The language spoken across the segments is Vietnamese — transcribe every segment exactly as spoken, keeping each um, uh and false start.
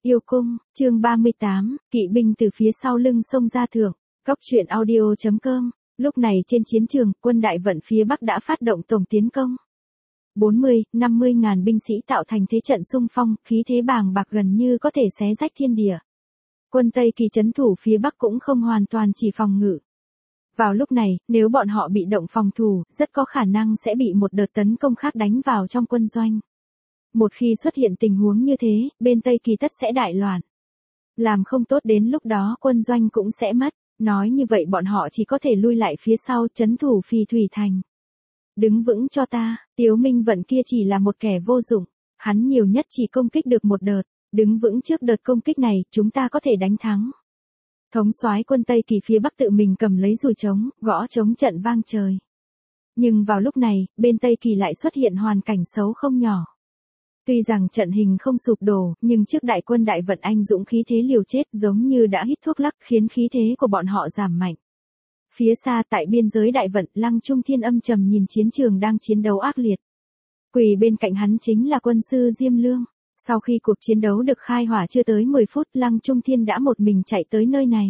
Yêu cung, chương ba mươi tám, kỵ binh từ phía sau lưng xông ra thượng. Góc truyện audio chấm com. Lúc này trên chiến trường, quân đại vận phía Bắc đã phát động tổng tiến công. bốn mươi, năm mươi ngàn binh sĩ tạo thành thế trận xung phong, khí thế bàng bạc gần như có thể xé rách thiên địa. Quân Tây Kỳ trấn thủ phía Bắc cũng không hoàn toàn chỉ phòng ngự. Vào lúc này, nếu bọn họ bị động phòng thủ, rất có khả năng sẽ bị một đợt tấn công khác đánh vào trong quân doanh. Một khi xuất hiện tình huống như thế, bên Tây Kỳ tất sẽ đại loạn. Làm không tốt đến lúc đó quân doanh cũng sẽ mất. Nói như vậy bọn họ chỉ có thể lui lại phía sau trấn thủ Phì Thủy Thành. Đứng vững cho ta, Tiếu Minh Vận kia chỉ là một kẻ vô dụng. Hắn nhiều nhất chỉ công kích được một đợt. Đứng vững trước đợt công kích này, chúng ta có thể đánh thắng. Thống soái quân Tây Kỳ phía Bắc tự mình cầm lấy dùi trống, gõ trống trận vang trời. Nhưng vào lúc này, bên Tây Kỳ lại xuất hiện hoàn cảnh xấu không nhỏ. Tuy rằng trận hình không sụp đổ, nhưng trước đại quân đại vận anh dũng khí thế liều chết giống như đã hít thuốc lắc khiến khí thế của bọn họ giảm mạnh. Phía xa tại biên giới đại vận, Lăng Trung Thiên âm trầm nhìn chiến trường đang chiến đấu ác liệt. Quỳ bên cạnh hắn chính là quân sư Diêm Lương. Sau khi cuộc chiến đấu được khai hỏa chưa tới mười phút, Lăng Trung Thiên đã một mình chạy tới nơi này.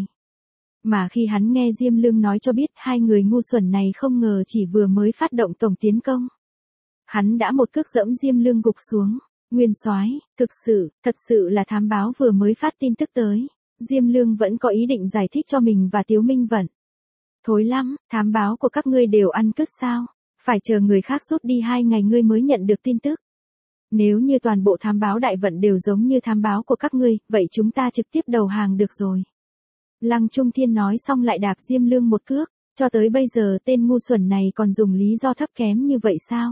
Mà khi hắn nghe Diêm Lương nói cho biết hai người ngu xuẩn này không ngờ chỉ vừa mới phát động tổng tiến công. Hắn đã một cước dẫm Diêm Lương gục xuống. Nguyên soái, thực sự, thật sự là thám báo vừa mới phát tin tức tới. Diêm Lương vẫn có ý định giải thích cho mình và Tiếu Minh Vận. Thối lắm, thám báo của các ngươi đều ăn cứt sao? Phải chờ người khác rút đi hai ngày ngươi mới nhận được tin tức. Nếu như toàn bộ thám báo đại vận đều giống như thám báo của các ngươi, vậy chúng ta trực tiếp đầu hàng được rồi. Lăng Trung Thiên nói xong lại đạp Diêm Lương một cước. Cho tới bây giờ tên ngu xuẩn này còn dùng lý do thấp kém như vậy sao?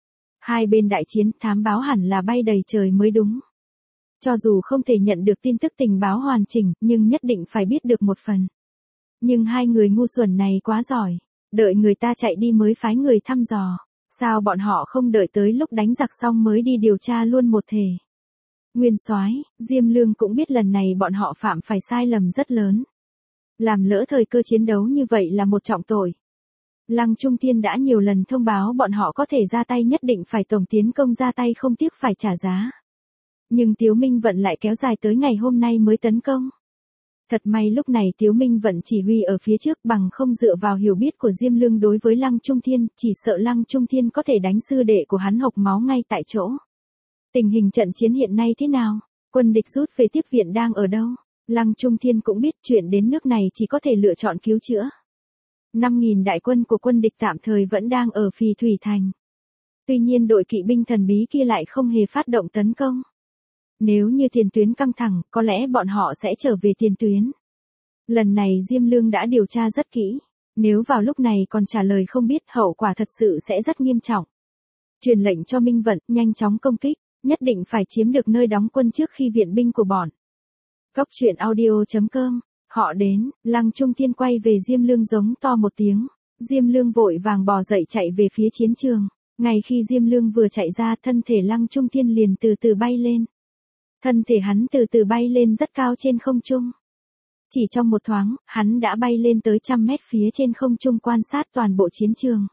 Hai bên đại chiến, thám báo hẳn là bay đầy trời mới đúng. Cho dù không thể nhận được tin tức tình báo hoàn chỉnh, nhưng nhất định phải biết được một phần. Nhưng hai người ngu xuẩn này quá giỏi. Đợi người ta chạy đi mới phái người thăm dò. Sao bọn họ không đợi tới lúc đánh giặc xong mới đi điều tra luôn một thể? Nguyên soái, Diêm Lương cũng biết lần này bọn họ phạm phải sai lầm rất lớn. Làm lỡ thời cơ chiến đấu như vậy là một trọng tội. Lăng Trung Thiên đã nhiều lần thông báo bọn họ có thể ra tay nhất định phải tổng tiến công ra tay không tiếc phải trả giá. Nhưng Tiếu Minh Vận lại kéo dài tới ngày hôm nay mới tấn công. Thật may lúc này Tiếu Minh Vận chỉ huy ở phía trước bằng không dựa vào hiểu biết của Diêm Lương đối với Lăng Trung Thiên, chỉ sợ Lăng Trung Thiên có thể đánh sư đệ của hắn hộc máu ngay tại chỗ. Tình hình trận chiến hiện nay thế nào? Quân địch rút về tiếp viện đang ở đâu? Lăng Trung Thiên cũng biết chuyện đến nước này chỉ có thể lựa chọn cứu chữa. năm nghìn đại quân của quân địch tạm thời vẫn đang ở Phì Thủy Thành. Tuy nhiên đội kỵ binh thần bí kia lại không hề phát động tấn công. Nếu như tiền tuyến căng thẳng, có lẽ bọn họ sẽ trở về tiền tuyến. Lần này Diêm Lương đã điều tra rất kỹ. Nếu vào lúc này còn trả lời không biết, hậu quả thật sự sẽ rất nghiêm trọng. Truyền lệnh cho Minh Vận, nhanh chóng công kích, nhất định phải chiếm được nơi đóng quân trước khi viện binh của bọn. Góc truyện audio chấm com. Họ đến, Lăng Trung Thiên quay về Diêm Lương giống to một tiếng. Diêm Lương vội vàng bò dậy chạy về phía chiến trường. Ngay khi Diêm Lương vừa chạy ra, thân thể Lăng Trung Thiên liền từ từ bay lên. Thân thể hắn từ từ bay lên rất cao trên không trung. Chỉ trong một thoáng, hắn đã bay lên tới trăm mét phía trên không trung quan sát toàn bộ chiến trường.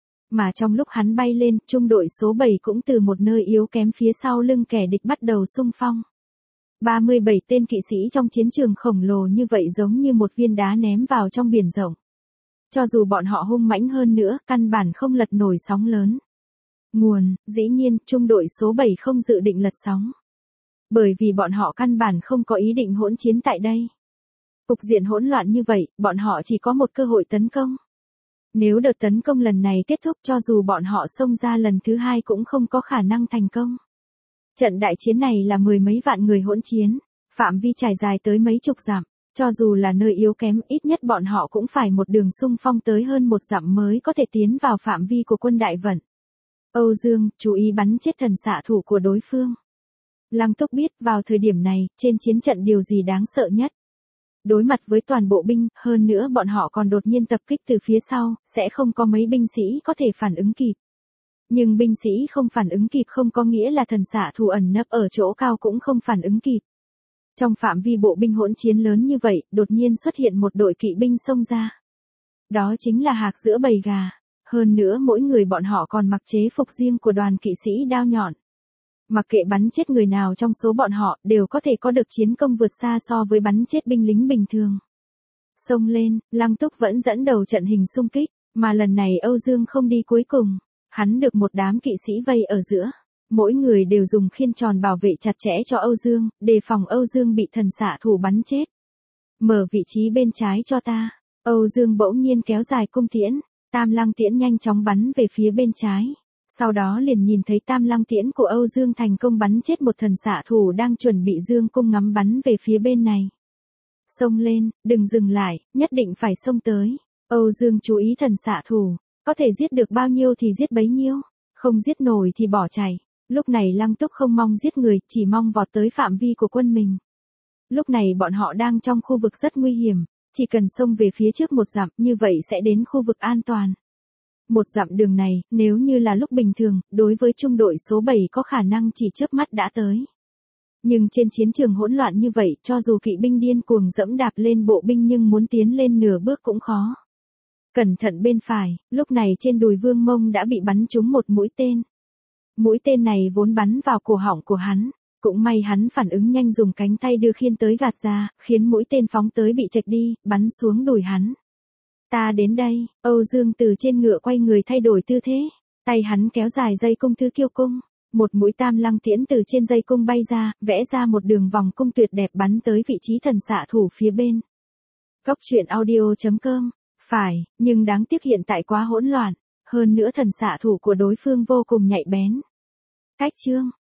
Mà trong lúc hắn bay lên, trung đội số bảy cũng từ một nơi yếu kém phía sau lưng kẻ địch bắt đầu xung phong. ba mươi bảy tên kỵ sĩ trong chiến trường khổng lồ như vậy giống như một viên đá ném vào trong biển rộng. Cho dù bọn họ hung mãnh hơn nữa, căn bản không lật nổi sóng lớn. Nguồn, dĩ nhiên, trung đội số bảy không dự định lật sóng. Bởi vì bọn họ căn bản không có ý định hỗn chiến tại đây. Cục diện hỗn loạn như vậy, bọn họ chỉ có một cơ hội tấn công. Nếu đợt tấn công lần này kết thúc cho dù bọn họ xông ra lần thứ hai cũng không có khả năng thành công. Trận đại chiến này là mười mấy vạn người hỗn chiến, phạm vi trải dài tới mấy chục dặm, cho dù là nơi yếu kém ít nhất bọn họ cũng phải một đường xung phong tới hơn một dặm mới có thể tiến vào phạm vi của quân đại vận. Âu Dương, chú ý bắn chết thần xạ thủ của đối phương. Lăng Túc biết vào thời điểm này, trên chiến trận điều gì đáng sợ nhất. Đối mặt với toàn bộ binh, hơn nữa bọn họ còn đột nhiên tập kích từ phía sau, sẽ không có mấy binh sĩ có thể phản ứng kịp. Nhưng binh sĩ không phản ứng kịp không có nghĩa là thần xạ thủ ẩn nấp ở chỗ cao cũng không phản ứng kịp. Trong phạm vi bộ binh hỗn chiến lớn như vậy, đột nhiên xuất hiện một đội kỵ binh xông ra. Đó chính là hạc giữa bầy gà. Hơn nữa mỗi người bọn họ còn mặc chế phục riêng của đoàn kỵ sĩ đao nhọn. Mặc kệ bắn chết người nào trong số bọn họ, đều có thể có được chiến công vượt xa so với bắn chết binh lính bình thường. Xông lên, Lăng Túc vẫn dẫn đầu trận hình xung kích, mà lần này Âu Dương không đi cuối cùng. Hắn được một đám kỵ sĩ vây ở giữa. Mỗi người đều dùng khiên tròn bảo vệ chặt chẽ cho Âu Dương, đề phòng Âu Dương bị thần xạ thủ bắn chết. Mở vị trí bên trái cho ta. Âu Dương bỗng nhiên kéo dài cung tiễn. Tam lăng tiễn nhanh chóng bắn về phía bên trái. Sau đó liền nhìn thấy tam lăng tiễn của Âu Dương thành công bắn chết một thần xạ thủ đang chuẩn bị dương cung ngắm bắn về phía bên này. Xông lên, đừng dừng lại, nhất định phải xông tới. Âu Dương chú ý thần xạ thủ, có thể giết được bao nhiêu thì giết bấy nhiêu, không giết nổi thì bỏ chạy. Lúc này Lăng Túc không mong giết người, chỉ mong vọt tới phạm vi của quân mình. Lúc này bọn họ đang trong khu vực rất nguy hiểm, chỉ cần xông về phía trước một dặm, như vậy sẽ đến khu vực an toàn. Một dặm đường này, nếu như là lúc bình thường, đối với trung đội số bảy có khả năng chỉ chớp mắt đã tới. Nhưng trên chiến trường hỗn loạn như vậy, cho dù kỵ binh điên cuồng dẫm đạp lên bộ binh nhưng muốn tiến lên nửa bước cũng khó. Cẩn thận bên phải, lúc này trên đùi Vương Mông đã bị bắn trúng một mũi tên. Mũi tên này vốn bắn vào cổ họng của hắn, cũng may hắn phản ứng nhanh dùng cánh tay đưa khiên tới gạt ra, khiến mũi tên phóng tới bị chệch đi, bắn xuống đùi hắn. Ta đến đây, Âu Dương từ trên ngựa quay người thay đổi tư thế, tay hắn kéo dài dây cung thứ kiêu cung, một mũi tam lăng tiễn từ trên dây cung bay ra, vẽ ra một đường vòng cung tuyệt đẹp bắn tới vị trí thần xạ thủ phía bên. Góc truyện audio chấm com, phải, nhưng đáng tiếc hiện tại quá hỗn loạn, hơn nữa thần xạ thủ của đối phương vô cùng nhạy bén. Cách chương